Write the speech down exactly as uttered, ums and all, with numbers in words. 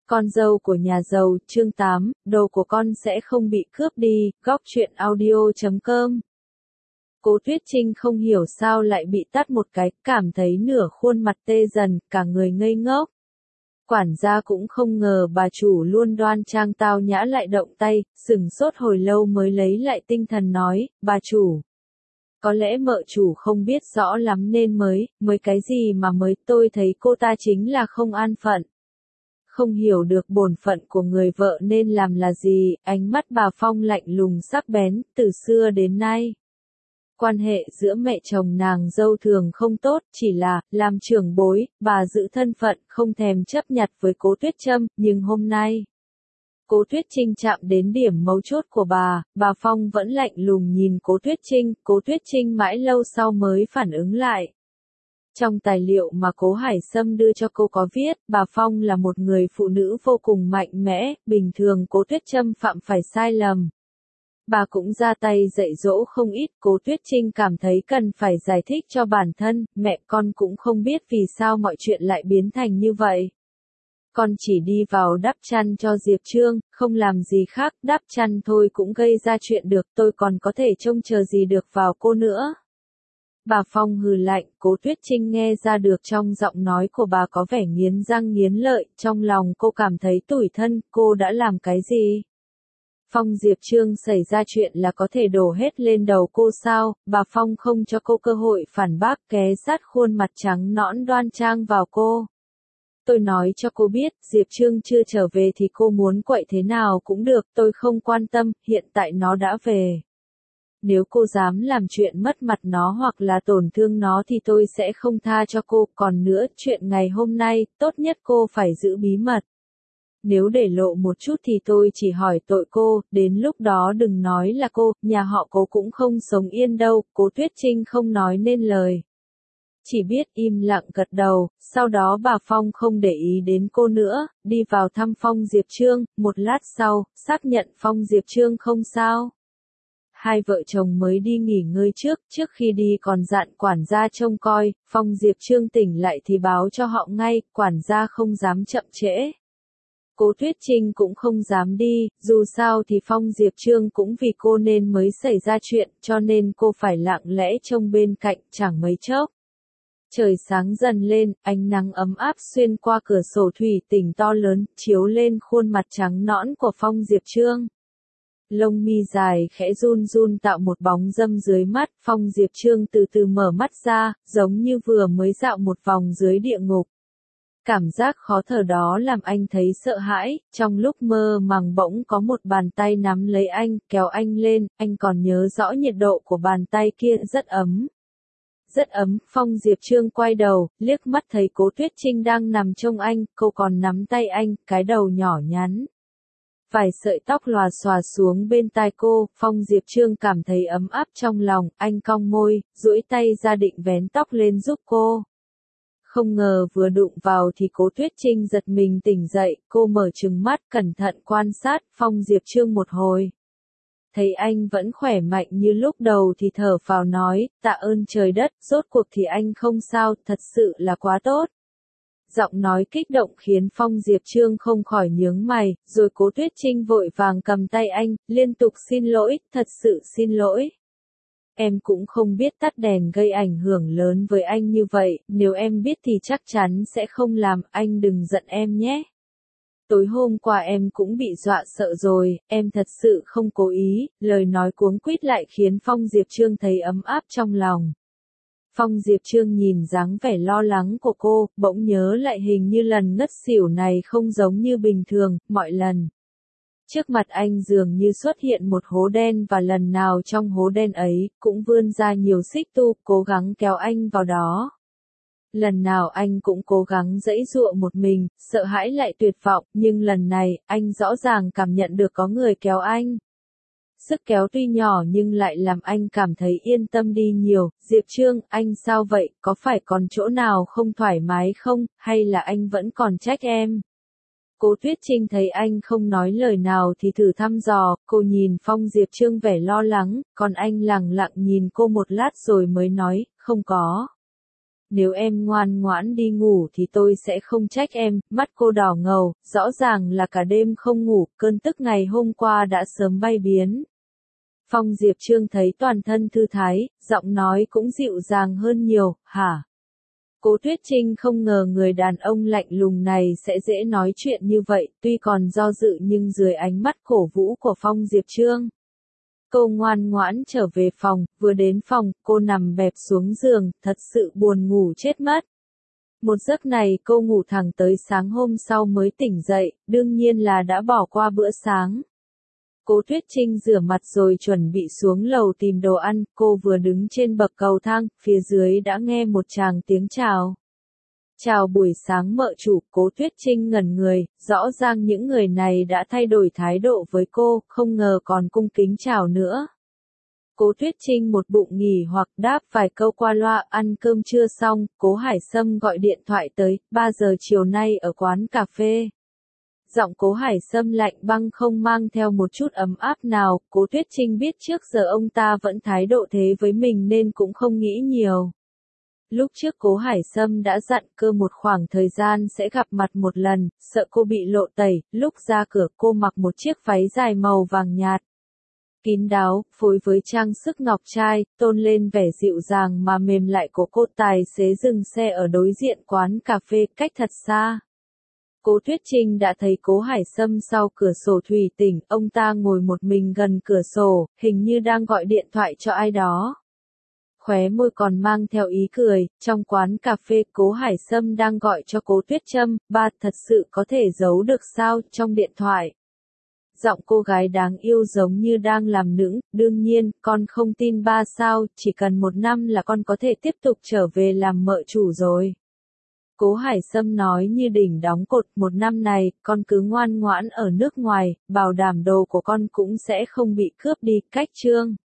Con dâu của nhà giàu, chương tám, đồ của con sẽ không bị cướp đi, góc truyện audio chấm com. Cố Tuyết Trinh không hiểu sao lại bị tát một cái, cảm thấy nửa khuôn mặt tê dần, cả người ngây ngốc. Quản gia cũng không ngờ bà chủ luôn đoan trang tao nhã lại động tay, sửng sốt hồi lâu mới lấy lại tinh thần nói, bà chủ. Có lẽ mợ chủ không biết rõ lắm nên mới, mới cái gì mà mới, tôi thấy cô ta chính là không an phận. Không hiểu được bổn phận của người vợ nên làm là gì, ánh mắt bà Phong lạnh lùng sắc bén, từ xưa đến nay. Quan hệ giữa mẹ chồng nàng dâu thường không tốt, chỉ là, làm trưởng bối, bà giữ thân phận, không thèm chấp nhặt với Cố Tuyết Trâm, nhưng hôm nay. Cố Tuyết Trinh chạm đến điểm mấu chốt của bà, bà Phong vẫn lạnh lùng nhìn Cố Tuyết Trinh, Cố Tuyết Trinh mãi lâu sau mới phản ứng lại. Trong tài liệu mà Cố Hải Sâm đưa cho cô có viết, bà Phong là một người phụ nữ vô cùng mạnh mẽ, bình thường Cố Tuyết Trâm phạm phải sai lầm. Bà cũng ra tay dạy dỗ không ít, Cố Tuyết Trinh cảm thấy cần phải giải thích cho bản thân, mẹ con cũng không biết vì sao mọi chuyện lại biến thành như vậy. Con chỉ đi vào đắp chăn cho Diệp Trương, không làm gì khác, đắp chăn thôi cũng gây ra chuyện được, tôi còn có thể trông chờ gì được vào cô nữa. Bà Phong hừ lạnh, Cố Tuyết Trinh nghe ra được trong giọng nói của bà có vẻ nghiến răng nghiến lợi, trong lòng cô cảm thấy tủi thân, cô đã làm cái gì? Phong Diệp Trương xảy ra chuyện là có thể đổ hết lên đầu cô sao, bà Phong không cho cô cơ hội phản bác, ghé sát khuôn mặt trắng nõn đoan trang vào cô. Tôi nói cho cô biết, Diệp Trương chưa trở về thì cô muốn quậy thế nào cũng được, tôi không quan tâm, hiện tại nó đã về. Nếu cô dám làm chuyện mất mặt nó hoặc là tổn thương nó thì tôi sẽ không tha cho cô, còn nữa, chuyện ngày hôm nay, tốt nhất cô phải giữ bí mật. Nếu để lộ một chút thì tôi chỉ hỏi tội cô, đến lúc đó đừng nói là cô, nhà họ Cố cũng không sống yên đâu, Cố Tuyết Trinh không nói nên lời. Chỉ biết im lặng gật đầu, sau đó bà Phong không để ý đến cô nữa, đi vào thăm Phong Diệp Trương, một lát sau, xác nhận Phong Diệp Trương không sao. Hai vợ chồng mới đi nghỉ ngơi trước, trước khi đi còn dặn quản gia trông coi, Phong Diệp Trương tỉnh lại thì báo cho họ ngay, quản gia không dám chậm trễ. Cố Tuyết Trinh cũng không dám đi, dù sao thì Phong Diệp Trương cũng vì cô nên mới xảy ra chuyện, cho nên cô phải lặng lẽ trông bên cạnh, chẳng mấy chốc. Trời sáng dần lên, ánh nắng ấm áp xuyên qua cửa sổ thủy tinh to lớn, chiếu lên khuôn mặt trắng nõn của Phong Diệp Trương. Lông mi dài khẽ run run tạo một bóng râm dưới mắt, Phong Diệp Trương từ từ mở mắt ra, giống như vừa mới dạo một vòng dưới địa ngục. Cảm giác khó thở đó làm anh thấy sợ hãi, trong lúc mơ màng bỗng có một bàn tay nắm lấy anh, kéo anh lên, anh còn nhớ rõ nhiệt độ của bàn tay kia, rất ấm. Rất ấm, Phong Diệp Trương quay đầu, liếc mắt thấy Cố Tuyết Trinh đang nằm trông anh, cô còn nắm tay anh, cái đầu nhỏ nhắn. Vài sợi tóc lòa xòa xuống bên tai cô, Phong Diệp Trương cảm thấy ấm áp trong lòng, anh cong môi, duỗi tay ra định vén tóc lên giúp cô. Không ngờ vừa đụng vào thì Cố Tuyết Trinh giật mình tỉnh dậy, cô mở trừng mắt cẩn thận quan sát Phong Diệp Trương một hồi. Thấy anh vẫn khỏe mạnh như lúc đầu thì thở phào nói, tạ ơn trời đất, rốt cuộc thì anh không sao, thật sự là quá tốt. Giọng nói kích động khiến Phong Diệp Trương không khỏi nhướng mày, rồi Cố Tuyết Trinh vội vàng cầm tay anh, liên tục xin lỗi, thật sự xin lỗi. Em cũng không biết tắt đèn gây ảnh hưởng lớn với anh như vậy, nếu em biết thì chắc chắn sẽ không làm, anh đừng giận em nhé. Tối hôm qua em cũng bị dọa sợ rồi, em thật sự không cố ý, lời nói cuống quýt lại khiến Phong Diệp Trương thấy ấm áp trong lòng. Phong Diệp Trương nhìn dáng vẻ lo lắng của cô, bỗng nhớ lại hình như lần ngất xỉu này không giống như bình thường, mọi lần. Trước mặt anh dường như xuất hiện một hố đen và lần nào trong hố đen ấy, cũng vươn ra nhiều xích tu, cố gắng kéo anh vào đó. Lần nào anh cũng cố gắng giãy giụa một mình, sợ hãi lại tuyệt vọng, nhưng lần này, anh rõ ràng cảm nhận được có người kéo anh. Sức kéo tuy nhỏ nhưng lại làm anh cảm thấy yên tâm đi nhiều. Diệp Trương, anh sao vậy, có phải còn chỗ nào không thoải mái không, hay là anh vẫn còn trách em? Cố Tuyết Trinh thấy anh không nói lời nào thì thử thăm dò, cô nhìn Phong Diệp Trương vẻ lo lắng, còn anh lẳng lặng nhìn cô một lát rồi mới nói, không có. Nếu em ngoan ngoãn đi ngủ thì tôi sẽ không trách em, mắt cô đỏ ngầu, rõ ràng là cả đêm không ngủ, cơn tức ngày hôm qua đã sớm bay biến. Phong Diệp Trương thấy toàn thân thư thái, giọng nói cũng dịu dàng hơn nhiều, hả? Cố Tuyết Trinh không ngờ người đàn ông lạnh lùng này sẽ dễ nói chuyện như vậy, tuy còn do dự nhưng dưới ánh mắt cổ vũ của Phong Diệp Trương. Cô ngoan ngoãn trở về phòng, vừa đến phòng, cô nằm bẹp xuống giường, thật sự buồn ngủ chết mất. Một giấc này cô ngủ thẳng tới sáng hôm sau mới tỉnh dậy, đương nhiên là đã bỏ qua bữa sáng. Cố Tuyết Trinh rửa mặt rồi chuẩn bị xuống lầu tìm đồ ăn, cô vừa đứng trên bậc cầu thang, phía dưới đã nghe một tràng tiếng chào. Chào buổi sáng mợ chủ, Cố Tuyết Trinh ngẩn người, rõ ràng những người này đã thay đổi thái độ với cô, không ngờ còn cung kính chào nữa. Cố Tuyết Trinh một bụng nghỉ hoặc đáp vài câu qua loa, ăn cơm chưa xong, Cố Hải Sâm gọi điện thoại tới, ba giờ chiều nay ở quán cà phê. Giọng Cố Hải Sâm lạnh băng không mang theo một chút ấm áp nào, Cố Tuyết Trinh biết trước giờ ông ta vẫn thái độ thế với mình nên cũng không nghĩ nhiều. Lúc trước Cố Hải Sâm đã dặn cơ một khoảng thời gian sẽ gặp mặt một lần, sợ cô bị lộ tẩy, lúc ra cửa cô mặc một chiếc váy dài màu vàng nhạt. Kín đáo, phối với trang sức ngọc trai, tôn lên vẻ dịu dàng mà mềm lại của cô. Tài xế dừng xe ở đối diện quán cà phê cách thật xa. Cố Tuyết Trinh đã thấy Cố Hải Sâm sau cửa sổ thủy tinh, ông ta ngồi một mình gần cửa sổ, hình như đang gọi điện thoại cho ai đó. Khóe môi còn mang theo ý cười, trong quán cà phê Cố Hải Sâm đang gọi cho Cố Tuyết Trâm, ba thật sự có thể giấu được sao trong điện thoại. Giọng cô gái đáng yêu giống như đang làm nũng, đương nhiên, con không tin ba sao, chỉ cần một năm là con có thể tiếp tục trở về làm mợ chủ rồi. Cố Hải Sâm nói như đỉnh đóng cột, một năm này, con cứ ngoan ngoãn ở nước ngoài, bảo đảm đồ của con cũng sẽ không bị cướp đi, cách chương.